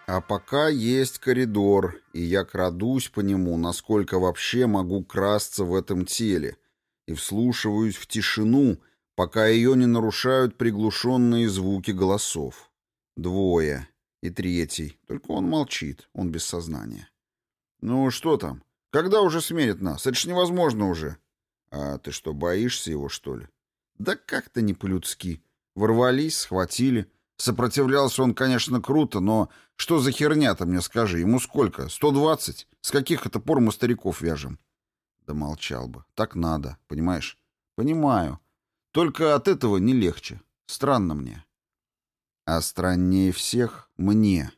А пока есть коридор, и я крадусь по нему, насколько вообще могу красться в этом теле, и вслушиваюсь в тишину, пока ее не нарушают приглушенные звуки голосов. Двое. И третий. Только он молчит, он без сознания. «Ну, что там? Когда уже сменят нас? Это ж невозможно уже». «А ты что, боишься его, что ли?» «Да как-то не по-людски. Ворвались, схватили. Сопротивлялся он, конечно, круто, но что за херня-то, мне скажи? Ему сколько? 120? С каких это пор мы стариков вяжем?» Да молчал бы. Так надо, понимаешь? Понимаю. Только от этого не легче. Странно мне. А страннее всех мне.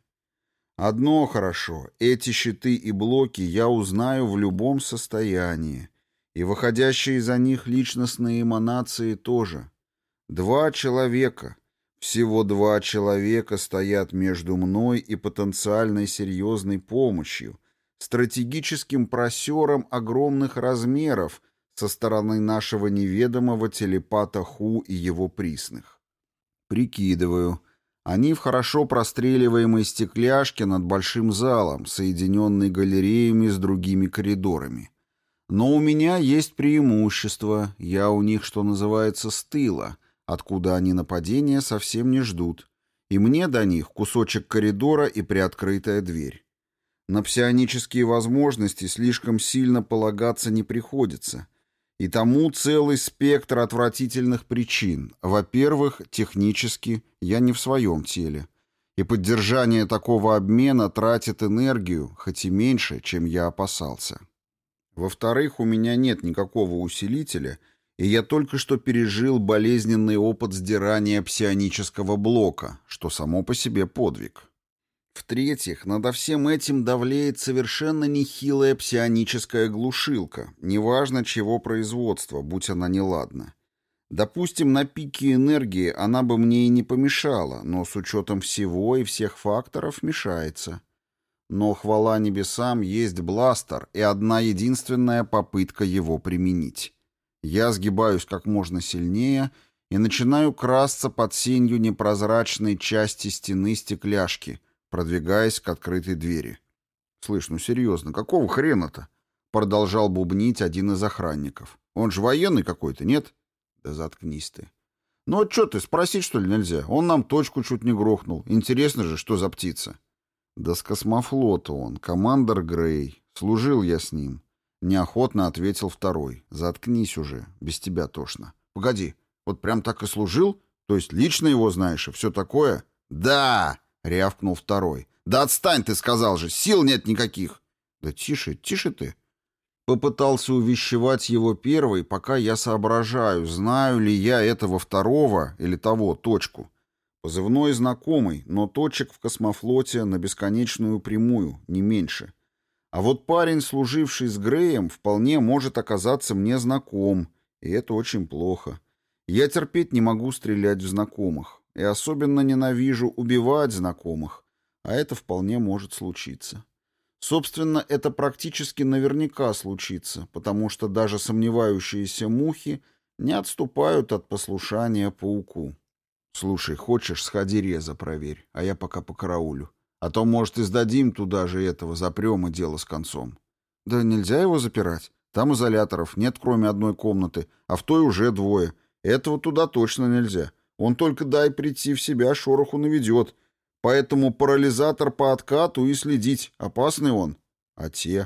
Одно хорошо. Эти щиты и блоки я узнаю в любом состоянии. И выходящие из-за них личностные эманации тоже. Два человека. Всего два человека стоят между мной и потенциальной серьезной помощью, стратегическим просером огромных размеров со стороны нашего неведомого телепата Ху и его присных. Прикидываю. Они в хорошо простреливаемой стекляшке над большим залом, соединенной галереями с другими коридорами. Но у меня есть преимущество, я у них, что называется, с тыла, откуда они нападения совсем не ждут, и мне до них кусочек коридора и приоткрытая дверь. На псионические возможности слишком сильно полагаться не приходится, и тому целый спектр отвратительных причин. Во-первых, технически я не в своем теле, и поддержание такого обмена тратит энергию, хоть и меньше, чем я опасался. Во-вторых, у меня нет никакого усилителя, и я только что пережил болезненный опыт сдирания псионического блока, что само по себе подвиг. В-третьих, надо всем этим давлеет совершенно нехилая псионическая глушилка, неважно чего производства, будь она неладна. Допустим, на пике энергии она бы мне и не помешала, но с учетом всего и всех факторов мешается. Но, хвала небесам, есть бластер и одна единственная попытка его применить. Я сгибаюсь как можно сильнее и начинаю красться под сенью непрозрачной части стены стекляшки, продвигаясь к открытой двери. «Слышь, ну серьезно, какого хрена-то?» — продолжал бубнить один из охранников. «Он же военный какой-то, нет?» «Да заткнись ты». «Ну а что ты, спросить что ли нельзя? Он нам точку чуть не грохнул. Интересно же, что за птица?» «Да с космофлота он, командор Грей. Служил я с ним». Неохотно ответил второй. «Заткнись уже, без тебя тошно». «Погоди, вот прям так и служил? То есть лично его знаешь и все такое?» «Да!» — рявкнул второй. «Да отстань ты, сказал же, сил нет никаких!» «Да тише, тише ты!» Попытался увещевать его первый, пока я соображаю, знаю ли я этого второго или того точку. Позывной знакомый, но точек в космофлоте на бесконечную прямую, не меньше. А вот парень, служивший с Греем, вполне может оказаться мне знаком, и это очень плохо. Я терпеть не могу стрелять в знакомых, и особенно ненавижу убивать знакомых, а это вполне может случиться. Собственно, это практически наверняка случится, потому что даже сомневающиеся мухи не отступают от послушания пауку. «Слушай, хочешь, сходи реза проверь, а я пока покараулю. А то, может, и сдадим туда же этого, запрем и дело с концом». «Да нельзя его запирать. Там изоляторов нет, кроме одной комнаты, а в той уже двое. Этого туда точно нельзя. Он только дай прийти в себя, шороху наведет. Поэтому парализатор по откату и следить. Опасный он. А те?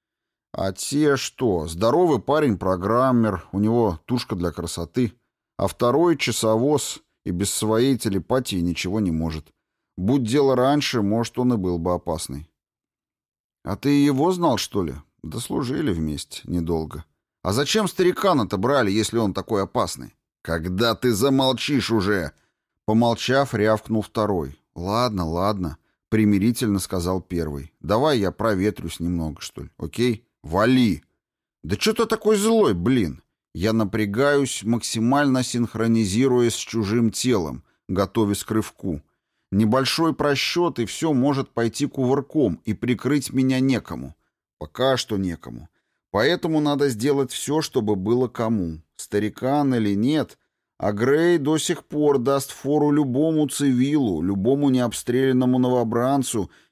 А те что? Здоровый парень-программер, у него тушка для красоты. А второй часовоз и без своей телепатии ничего не может. Будь дело раньше, может, он и был бы опасный. А ты его знал, что ли? Да служили вместе недолго. А зачем старикана-то брали, если он такой опасный? Когда ты замолчишь уже? Помолчав, рявкнул второй. Ладно, ладно, примирительно сказал первый. Давай я проветрюсь немного, что ли, окей? Вали. Да что ты такой злой, блин? Я напрягаюсь, максимально синхронизируясь с чужим телом, готовясь к рывку. Небольшой просчет, и все может пойти кувырком, и прикрыть меня некому. Пока что некому. Поэтому надо сделать все, чтобы было кому. Старикан или нет, а Грей до сих пор даст фору любому цивилу, любому необстрелянному новобранцу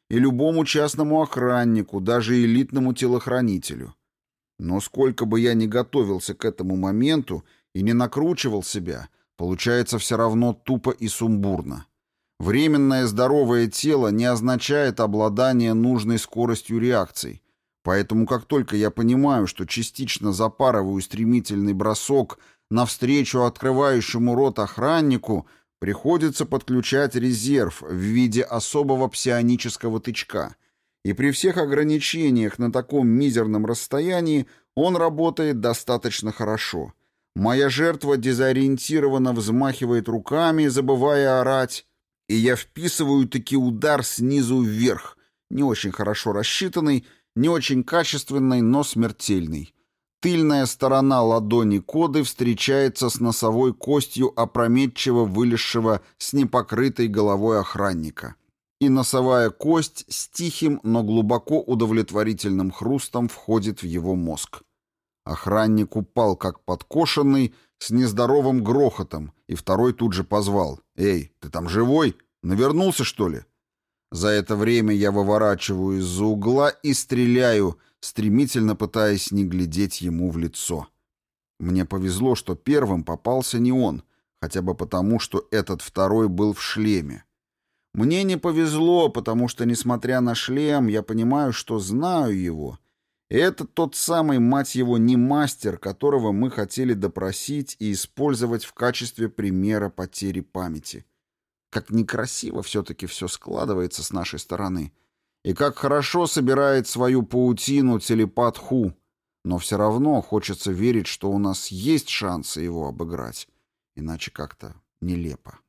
и любому частному охраннику, даже элитному телохранителю. Но сколько бы я ни готовился к этому моменту и не накручивал себя, получается все равно тупо и сумбурно. Временное здоровое тело не означает обладание нужной скоростью реакций, поэтому как только я понимаю, что частично запарываю стремительный бросок навстречу открывающему рот охраннику, приходится подключать резерв в виде особого псионического тычка, и при всех ограничениях на таком мизерном расстоянии он работает достаточно хорошо. Моя жертва дезориентированно взмахивает руками, забывая орать, и я вписываю таки удар снизу вверх, не очень хорошо рассчитанный, не очень качественный, но смертельный. Тыльная сторона ладони коды встречается с носовой костью опрометчиво вылезшего с непокрытой головой охранника. И носовая кость с тихим, но глубоко удовлетворительным хрустом входит в его мозг. Охранник упал как подкошенный, с нездоровым грохотом, и второй тут же позвал: «Эй, ты там живой? Навернулся, что ли?» За это время я выворачиваю из-за угла и стреляю, стремительно пытаясь не глядеть ему в лицо. Мне повезло, что первым попался не он, хотя бы потому, что этот второй был в шлеме. Мне не повезло, потому что, несмотря на шлем, я понимаю, что знаю его. Это тот самый, мать его, не мастер, которого мы хотели допросить и использовать в качестве примера потери памяти. Как некрасиво все-таки все складывается с нашей стороны. И как хорошо собирает свою паутину телепат Ху. Но все равно хочется верить, что у нас есть шансы его обыграть. Иначе как-то нелепо.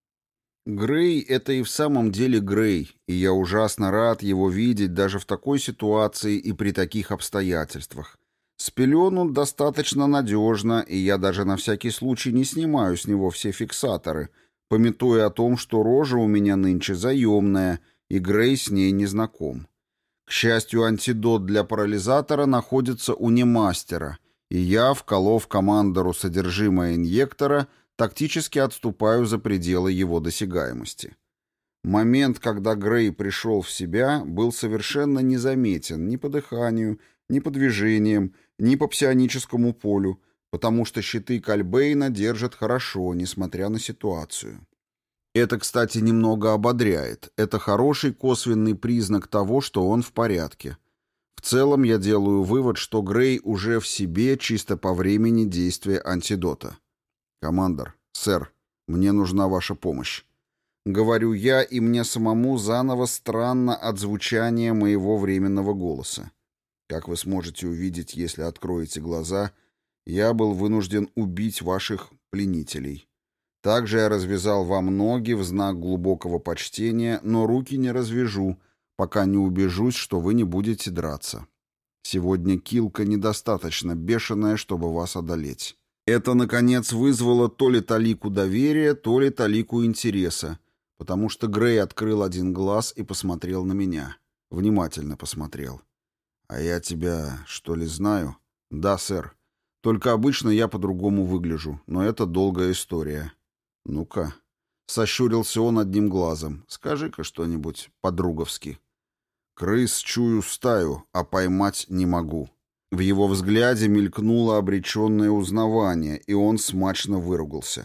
Грей — это и в самом деле Грей, и я ужасно рад его видеть даже в такой ситуации и при таких обстоятельствах. С пелен он достаточно надежно, и я даже на всякий случай не снимаю с него все фиксаторы, памятуя о том, что рожа у меня нынче заемная, и Грей с ней не знаком. К счастью, антидот для парализатора находится у немастера, и я, вколов командору содержимое инъектора, тактически отступаю за пределы его досягаемости. Момент, когда Грей пришел в себя, был совершенно незаметен ни по дыханию, ни по движениям, ни по псионическому полю, потому что щиты Кальбейна держат хорошо, несмотря на ситуацию. Это, кстати, немного ободряет. Это хороший косвенный признак того, что он в порядке. В целом я делаю вывод, что Грей уже в себе чисто по времени действия антидота. «Командор, сэр, мне нужна ваша помощь». Говорю я, и мне самому заново странно от звучания моего временного голоса. Как вы сможете увидеть, если откроете глаза, я был вынужден убить ваших пленителей. Также я развязал вам ноги в знак глубокого почтения, но руки не развяжу, пока не убежусь, что вы не будете драться. Сегодня килка недостаточно бешеная, чтобы вас одолеть. Это, наконец, вызвало то ли талику доверия, то ли талику интереса, потому что Грей открыл один глаз и посмотрел на меня. Внимательно посмотрел. «А я тебя, что ли, знаю?» «Да, сэр. Только обычно я по-другому выгляжу, но это долгая история». «Ну-ка». Сощурился он одним глазом. «Скажи-ка что-нибудь по-друговски». «Крыс чую стаю, а поймать не могу». В его взгляде мелькнуло обреченное узнавание, и он смачно выругался.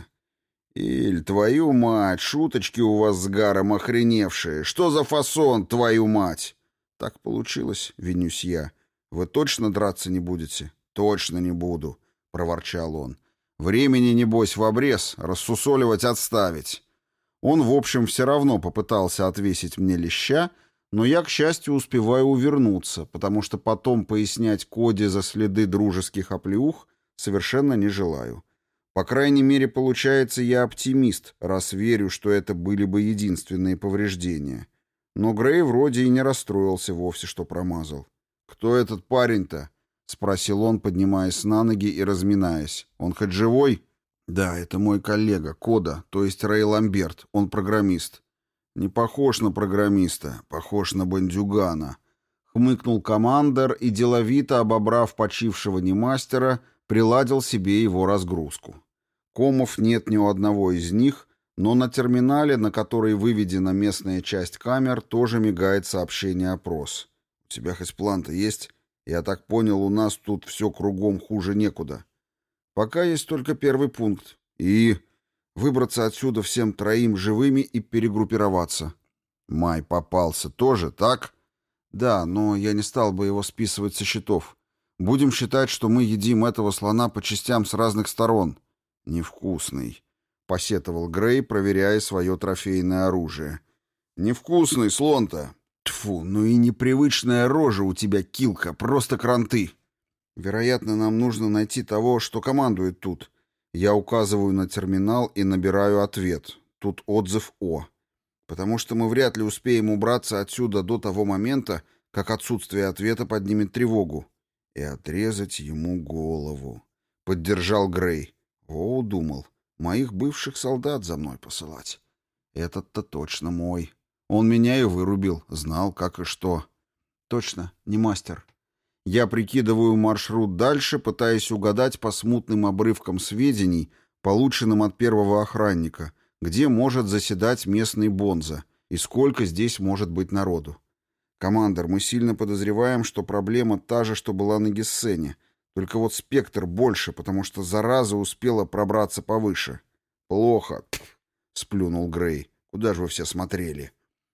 «Иль, твою мать, шуточки у вас с Гаром охреневшие! Что за фасон, твою мать?» «Так получилось», — винюсь я. «Вы точно драться не будете?» «Точно не буду», — проворчал он. «Времени, небось, в обрез, рассусоливать отставить». Он, в общем, все равно попытался отвесить мне леща, но я, к счастью, успеваю увернуться, потому что потом пояснять Коди за следы дружеских оплеух совершенно не желаю. По крайней мере, получается, я оптимист, раз верю, что это были бы единственные повреждения. Но Грей вроде и не расстроился вовсе, что промазал. «Кто этот парень-то?» — спросил он, поднимаясь на ноги и разминаясь. «Он хоть живой?» «Да, это мой коллега, Кода, то есть Рэй Ламберт, он программист». «Не похож на программиста, похож на бандюгана», — хмыкнул командор и, деловито обобрав почившего немастера, приладил себе его разгрузку. Комов нет ни у одного из них, Но на терминале, на который выведена местная часть камер, тоже мигает сообщение «Опрос». «У тебя хоть план-то есть? Я так понял, у нас тут все кругом хуже некуда». «Пока есть только первый пункт. И выбраться отсюда всем троим живыми и перегруппироваться». «Май попался тоже, так?» «Да, но я не стал бы его списывать со счетов. Будем считать, что мы едим этого слона по частям с разных сторон». «Невкусный», — посетовал Грей, проверяя свое трофейное оружие. «Невкусный слон-то. Тьфу, ну и непривычная рожа у тебя, Килка, просто кранты». «Вероятно, нам нужно найти того, что командует тут». Я указываю на терминал и набираю ответ. Тут отзыв «О». «Потому что мы вряд ли успеем убраться отсюда до того момента, как отсутствие ответа поднимет тревогу». «И отрезать ему голову», — поддержал Грей. «О, думал, моих бывших солдат за мной посылать. Этот-то точно мой. Он меня и вырубил, знал, как и что». «Точно, не мастер». Я прикидываю маршрут дальше, пытаясь угадать по смутным обрывкам сведений, полученным от первого охранника, где может заседать местный бонза и сколько здесь может быть народу. «Командор, мы сильно подозреваем, что проблема та же, что была на Гессене, только вот спектр больше, потому что зараза успела пробраться повыше». «Плохо», — сплюнул Грей. «Куда же вы все смотрели?»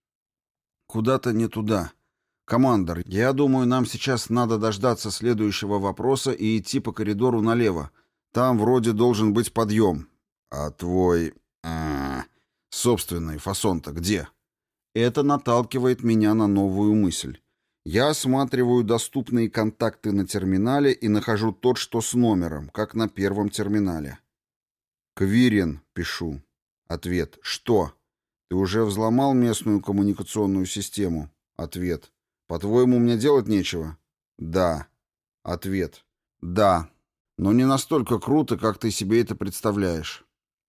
«Куда-то не туда. Командор, я думаю, нам сейчас надо дождаться следующего вопроса и идти по коридору налево. Там вроде должен быть подъем». «А твой... собственный фасон-то где?» Это наталкивает меня на новую мысль. Я осматриваю доступные контакты на терминале и нахожу тот, что с номером, как на первом терминале. «Квирин», — пишу. Ответ. «Что? Ты уже взломал местную коммуникационную систему?» Ответ. «По-твоему, мне делать нечего?» «Да». Ответ. «Да. Но не настолько круто, как ты себе это представляешь».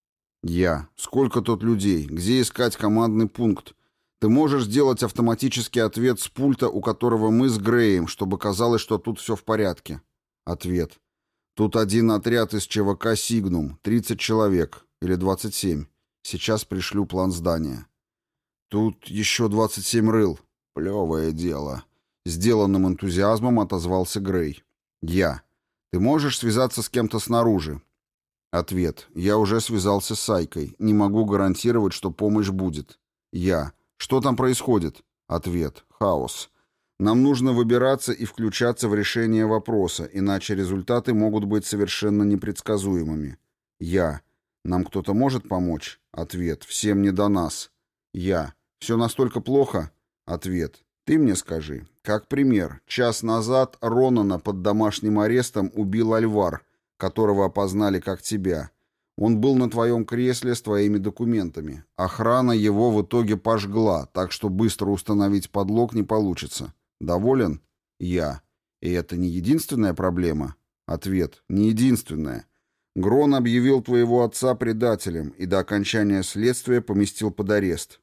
Я. «Сколько тут людей? Где искать командный пункт? Ты можешь сделать автоматический ответ с пульта, у которого мы с Греем, чтобы казалось, что тут все в порядке?» Ответ. «Тут один отряд из ЧВК «Сигнум», 30 человек, или 27. Сейчас пришлю план здания». «Тут еще 27 рыл. Плевое дело». Сделанным энтузиазмом отозвался Грей. Я. «Ты можешь связаться с кем-то снаружи?» Ответ. «Я уже связался с Айкой. Не могу гарантировать, что помощь будет». Я. «Что там происходит?» Ответ. «Хаос. Нам нужно выбираться и включаться в решение вопроса, иначе результаты могут быть совершенно непредсказуемыми». Я. «Нам кто-то может помочь?» Ответ. «Всем не до нас». Я. «Все настолько плохо?» Ответ. «Ты мне скажи. Как пример, час назад Ронана под домашним арестом убил Альвар, которого опознали как тебя. Он был на твоем кресле с твоими документами. Охрана его в итоге пожгла, так что быстро установить подлог не получится. Доволен?» Я. «И это не единственная проблема?» Ответ. «Не единственная. Грон объявил твоего отца предателем и до окончания следствия поместил под арест».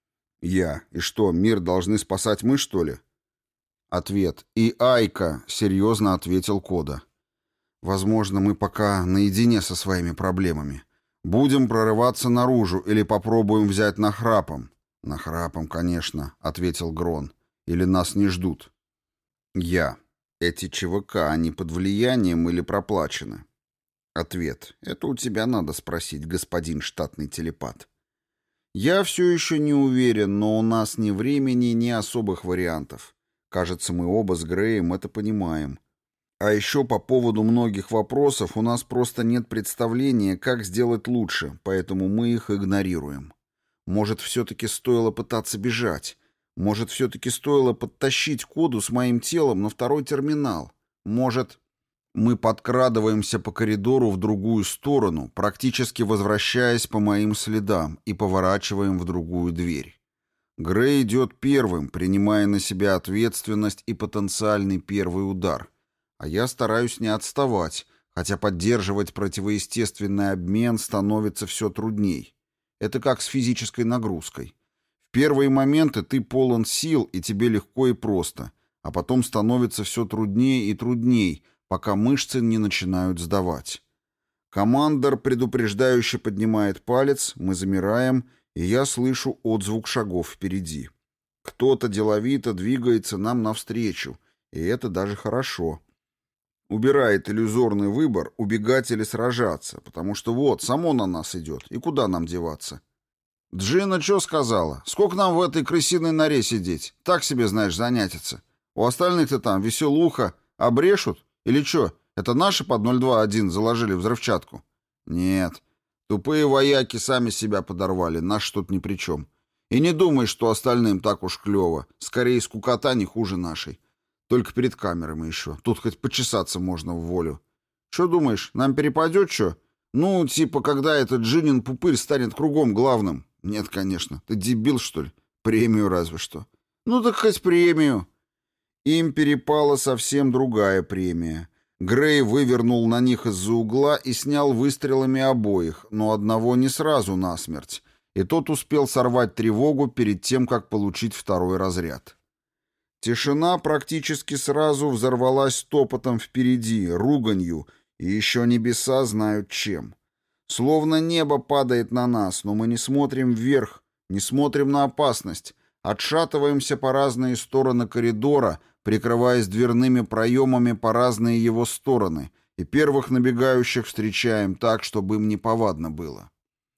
Я. «И что, мир должны спасать мы, что ли?» Ответ. «И Айка», — серьезно ответил Кода. «Возможно, мы пока наедине со своими проблемами. Будем прорываться наружу или попробуем взять нахрапом?» «Нахрапом, конечно», — ответил Грон. «Или нас не ждут?» Я. «Эти ЧВК, они под влиянием или проплачены?» Ответ. «Это у тебя надо спросить, господин штатный телепат». Я все еще не уверен, но у нас ни времени, ни особых вариантов. Кажется, мы оба с Греем это понимаем. А еще по поводу многих вопросов у нас просто нет представления, как сделать лучше, поэтому мы их игнорируем. Может, все-таки стоило пытаться бежать? Может, все-таки стоило подтащить Коду с моим телом на второй терминал? Может... Мы подкрадываемся по коридору в другую сторону, практически возвращаясь по моим следам, и поворачиваем в другую дверь. Грей идет первым, принимая на себя ответственность и потенциальный первый удар. А я стараюсь не отставать, хотя поддерживать противоестественный обмен становится все трудней. Это как с физической нагрузкой. В первые моменты ты полон сил, и тебе легко и просто, а потом становится все труднее и труднее, пока мышцы не начинают сдавать. Командор предупреждающе поднимает палец, мы замираем, и я слышу отзвук шагов впереди. Кто-то деловито двигается нам навстречу, и это даже хорошо. Убирает иллюзорный выбор, убегать или сражаться, потому что вот, само на нас идет, и куда нам деваться? Джина что сказала? Сколько нам в этой крысиной норе сидеть? Так себе, знаешь, занятиться. У остальных-то там веселуха. Обрешут? Или что? Это наши под 021 заложили взрывчатку? Нет. Тупые вояки сами себя подорвали, наш тут ни при чем. И не думай, что остальным так уж клево. Скорее, скукота не хуже нашей. Только перед камерами еще. Тут хоть почесаться можно в волю. Что думаешь, нам перепадет что? Ну, типа, когда этот Джинин пупырь станет кругом главным. Нет, конечно. Ты дебил, что ли? Премию разве что. Ну так хоть премию. Им перепала совсем другая премия. Грей вывернул на них из-за угла и снял выстрелами обоих, но одного не сразу насмерть, и тот успел сорвать тревогу перед тем, как получить второй разряд. Тишина практически сразу взорвалась топотом впереди, руганью, и еще небеса знают чем. Словно небо падает на нас, но мы не смотрим вверх, не смотрим на опасность, отшатываемся по разные стороны коридора, прикрываясь дверными проемами по разные его стороны, и первых набегающих встречаем так, чтобы им неповадно было.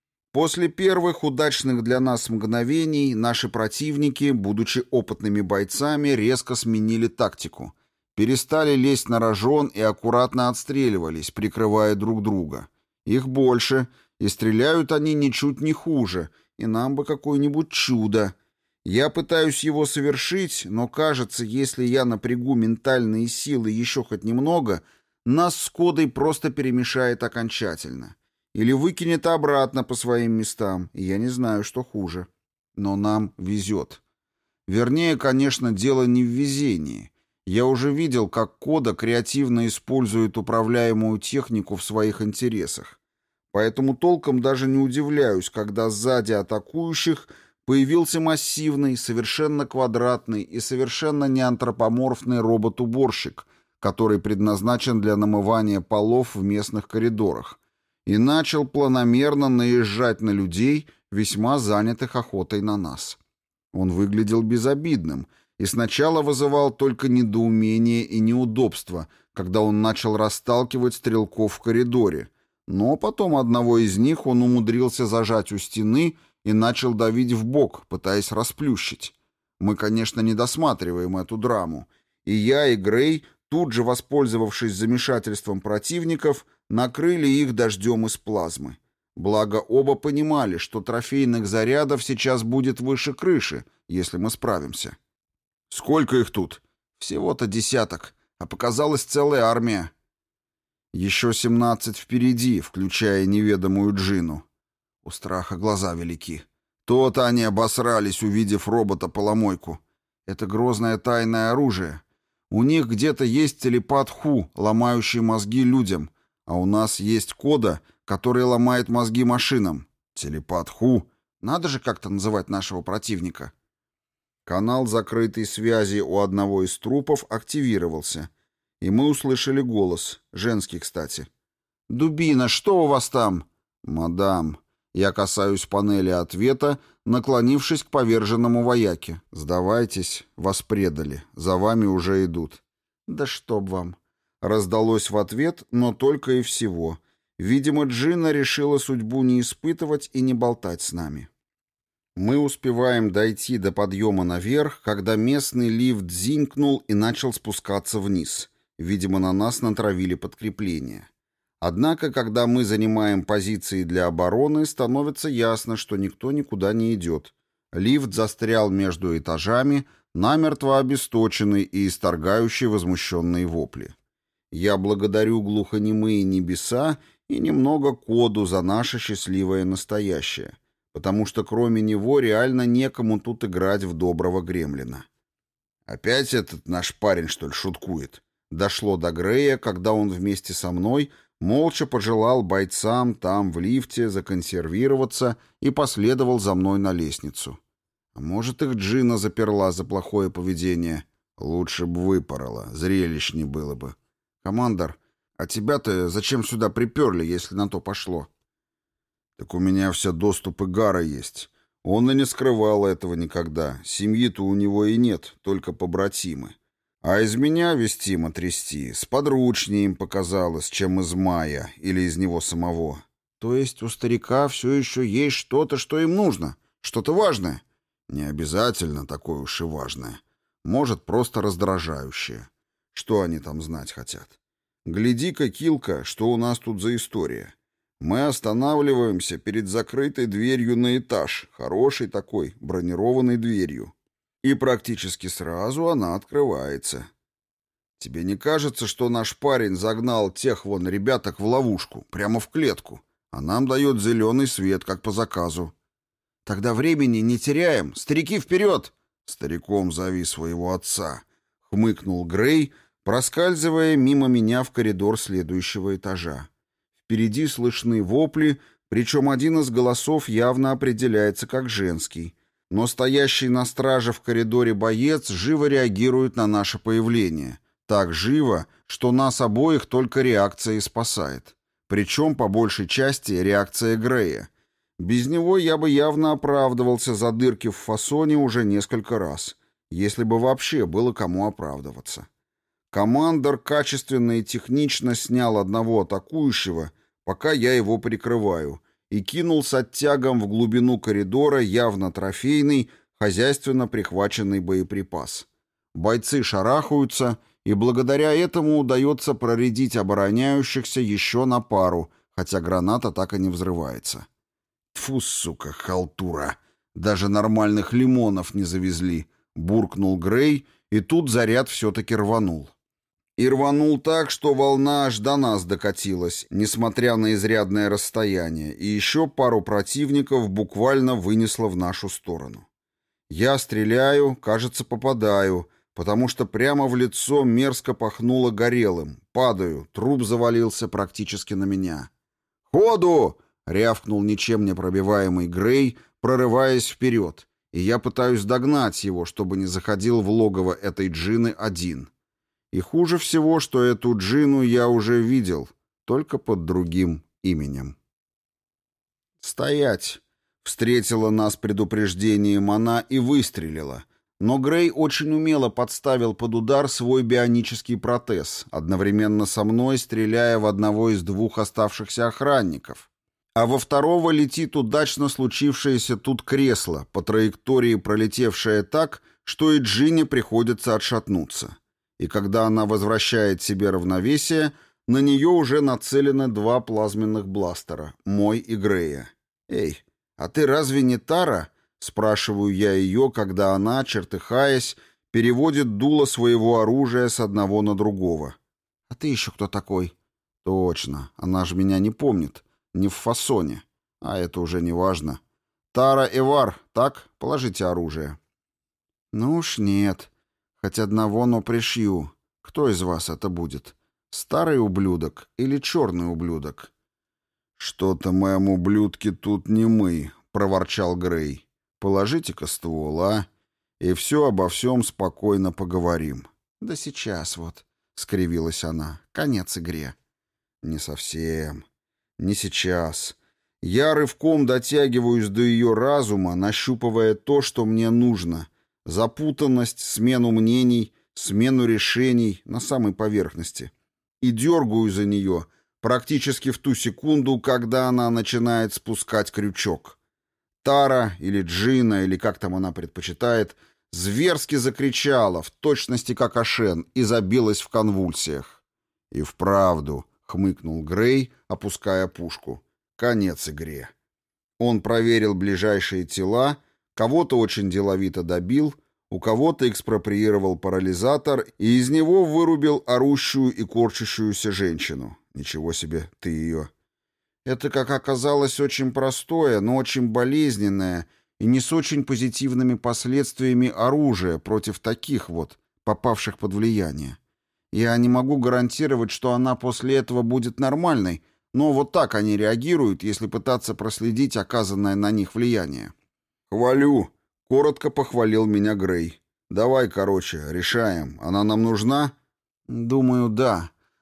После первых удачных для нас мгновений наши противники, будучи опытными бойцами, резко сменили тактику. Перестали лезть на рожон и аккуратно отстреливались, прикрывая друг друга. Их больше, и стреляют они ничуть не хуже, и нам бы какое-нибудь чудо. Я пытаюсь его совершить, но кажется, если я напрягу ментальные силы еще хоть немного, нас с Кодой просто перемешает окончательно. Или выкинет обратно по своим местам, и я не знаю, что хуже. Но нам везет. Вернее, конечно, дело не в везении. Я уже видел, как Кода креативно использует управляемую технику в своих интересах. Поэтому толком даже не удивляюсь, когда сзади атакующих появился массивный, совершенно квадратный и совершенно неантропоморфный робот-уборщик, который предназначен для намывания полов в местных коридорах, и начал планомерно наезжать на людей, весьма занятых охотой на нас. Он выглядел безобидным и сначала вызывал только недоумение и неудобство, когда он начал расталкивать стрелков в коридоре, но потом одного из них он умудрился зажать у стены и начал давить в бок, пытаясь расплющить. Мы, конечно, не досматриваем эту драму, и я, и Грей, тут же, воспользовавшись замешательством противников, накрыли их дождем из плазмы. Благо, оба понимали, что трофейных зарядов сейчас будет выше крыши, если мы справимся. «Сколько их тут?» «Всего-то десяток, а показалась целая армия». «Еще 17 впереди, включая неведомую Джину». У страха глаза велики. То-то они обосрались, увидев робота-поломойку. Это грозное тайное оружие. У них где-то есть телепат Ху, ломающий мозги людям, а у нас есть Кода, который ломает мозги машинам. Телепат Ху. Надо же как-то называть нашего противника. Канал закрытой связи у одного из трупов активировался, и мы услышали голос, женский, кстати. «Дубина, что у вас там?» «Мадам». Я касаюсь панели ответа, наклонившись к поверженному вояке. «Сдавайтесь, вас предали, за вами уже идут». «Да чтоб вам!» Раздалось в ответ, но только и всего. Видимо, Джина решила судьбу не испытывать и не болтать с нами. Мы успеваем дойти до подъема наверх, когда местный лифт зинкнул и начал спускаться вниз. Видимо, на нас натравили подкрепление. Однако, когда мы занимаем позиции для обороны, становится ясно, что никто никуда не идет. Лифт застрял между этажами, намертво обесточенный и исторгающий возмущенные вопли. Я благодарю глухонемые небеса и немного Коду за наше счастливое настоящее, потому что кроме него реально некому тут играть в доброго гремлина. «Опять этот наш парень, что ли, шуткует?» Дошло до Грея, когда он вместе со мной молча пожелал бойцам там в лифте законсервироваться и последовал за мной на лестницу. А может, их Джина заперла за плохое поведение? Лучше б выпорола, зрелищней было бы. «Командор, А тебя-то зачем сюда приперли, если на то пошло? Так у меня все доступы Гара есть. Он и не скрывал этого никогда. Семьи-то у него и нет, только побратимы. А из меня вестимо трясти сподручнее им показалось, чем из Мая или из него самого. То есть у старика все еще есть что-то, что им нужно? Что-то важное? Не обязательно такое уж и важное. Может, просто раздражающее. Что они там знать хотят? Гляди-ка, Килка, что у нас тут за история. Мы останавливаемся перед закрытой дверью на этаж, хорошей такой, бронированной дверью. И практически сразу она открывается. Тебе не кажется, что наш парень загнал тех вон ребяток в ловушку, прямо в клетку, а нам дает зеленый свет, как по заказу? Тогда времени не теряем. Старики, вперед! Стариком зови своего отца, хмыкнул Грей, проскальзывая мимо меня в коридор следующего этажа. Впереди слышны вопли, причем один из голосов явно определяется как женский. Но стоящий на страже в коридоре боец живо реагирует на наше появление. Так живо, что нас обоих только реакция и спасает. Причем, по большей части, реакция Грея. Без него я бы явно оправдывался за дырки в фасоне уже несколько раз, если бы вообще было кому оправдываться. Командор качественно и технично снял одного атакующего, пока я его прикрываю, и кинул с оттягом в глубину коридора явно трофейный, хозяйственно прихваченный боеприпас. Бойцы шарахаются, и благодаря этому удается проредить обороняющихся еще на пару, хотя граната так и не взрывается. «Тьфу, сука, халтура! Даже нормальных лимонов не завезли!» — буркнул Грей, и тут заряд все-таки рванул. И рванул так, что волна аж до нас докатилась, несмотря на изрядное расстояние, и еще пару противников буквально вынесло в нашу сторону. Я стреляю, кажется, попадаю, потому что прямо в лицо мерзко пахнуло горелым. Падаю, труп завалился практически на меня. «Ходу!» — рявкнул ничем не пробиваемый Грей, прорываясь вперед, и я пытаюсь догнать его, чтобы не заходил в логово этой джины один. И хуже всего, что эту джину я уже видел, только под другим именем. «Стоять!» — встретила нас предупреждением она и выстрелила. Но Грей очень умело подставил под удар свой бионический протез, одновременно со мной стреляя в одного из двух оставшихся охранников. А во второго летит удачно случившееся тут кресло, по траектории пролетевшее так, что и Джине приходится отшатнуться. И когда она возвращает себе равновесие, на нее уже нацелены два плазменных бластера, мой и Грея. «Эй, а ты разве не Тара?» — спрашиваю я ее, когда она, чертыхаясь, переводит дуло своего оружия с одного на другого. «А ты еще кто такой?» «Точно, она же меня не помнит, не в фасоне. А это уже не важно. Тара Эвар, так? Положите оружие». «Ну уж нет. Хоть одного, но пришью. Кто из вас это будет? Старый ублюдок или черный ублюдок?» «Что-то моему ублюдке тут не мы», — проворчал Грей. «Положите-ка ствол, а? И все обо всем спокойно поговорим». «Да сейчас вот», — скривилась она, — «конец игре». «Не совсем. Не сейчас. Я рывком дотягиваюсь до ее разума, нащупывая то, что мне нужно. Запутанность, смену мнений, смену решений на самой поверхности. И дергаю за нее практически в ту секунду, когда она начинает спускать крючок. Тара или Джина, или как там она предпочитает, зверски закричала, в точности как Ашен, и забилась в конвульсиях. «И вправду», — хмыкнул Грей, опуская пушку, — «конец игре». Он проверил ближайшие тела, кого-то очень деловито добил, у кого-то экспроприировал парализатор и из него вырубил орущую и корчащуюся женщину. Ничего себе, ты ее. Это, как оказалось, очень простое, но очень болезненное и не с очень позитивными последствиями оружие против таких вот, попавших под влияние. Я не могу гарантировать, что она после этого будет нормальной, но вот так они реагируют, если пытаться проследить оказанное на них влияние. «Хвалю», — коротко похвалил меня Грей. «Давай, короче, решаем. Она нам нужна?» «Думаю, да.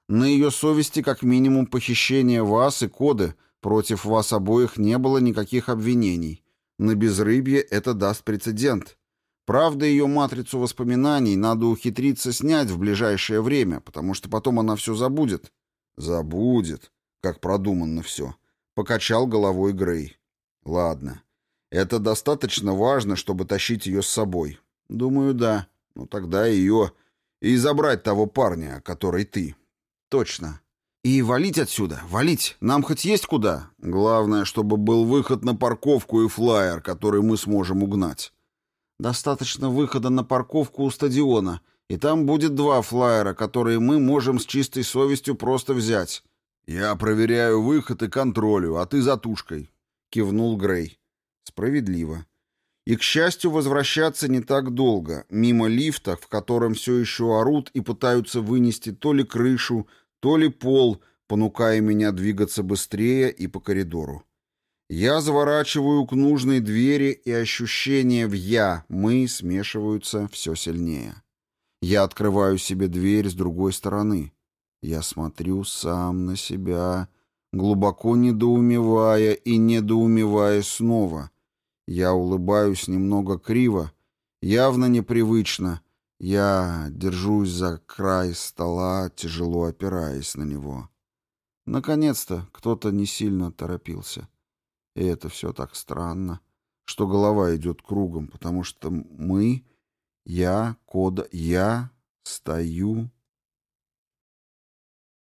На ее совести как минимум похищение вас и Коды. Против вас обоих не было никаких обвинений. На безрыбье это даст прецедент. Правда, ее матрицу воспоминаний надо ухитриться снять в ближайшее время, потому что потом она все забудет. Забудет, как продуманно все. Покачал головой Грей. Ладно. Это достаточно важно, чтобы тащить ее с собой. Думаю, да. Ну тогда ее... И забрать того парня, который ты. Точно. И валить отсюда, валить. Нам хоть есть куда? Главное, чтобы был выход на парковку и флайер, который мы сможем угнать. Достаточно выхода на парковку у стадиона, и там будет 2 флайера, которые мы можем с чистой совестью просто взять. Я проверяю выход и контролю, а ты за тушкой. Кивнул Грей. Справедливо. И, к счастью, возвращаться не так долго, мимо лифта, в котором все еще орут и пытаются вынести то ли крышу, то ли пол, понукая меня двигаться быстрее и по коридору. Я заворачиваю к нужной двери, и ощущения в «я», «мы» смешиваются все сильнее. Я открываю себе дверь с другой стороны. Я смотрю сам на себя, глубоко недоумевая и недоумевая снова. Я улыбаюсь немного криво, явно непривычно. Я держусь за край стола, тяжело опираясь на него. Наконец-то кто-то не сильно торопился. И это все так странно, что голова идет кругом, потому что я стою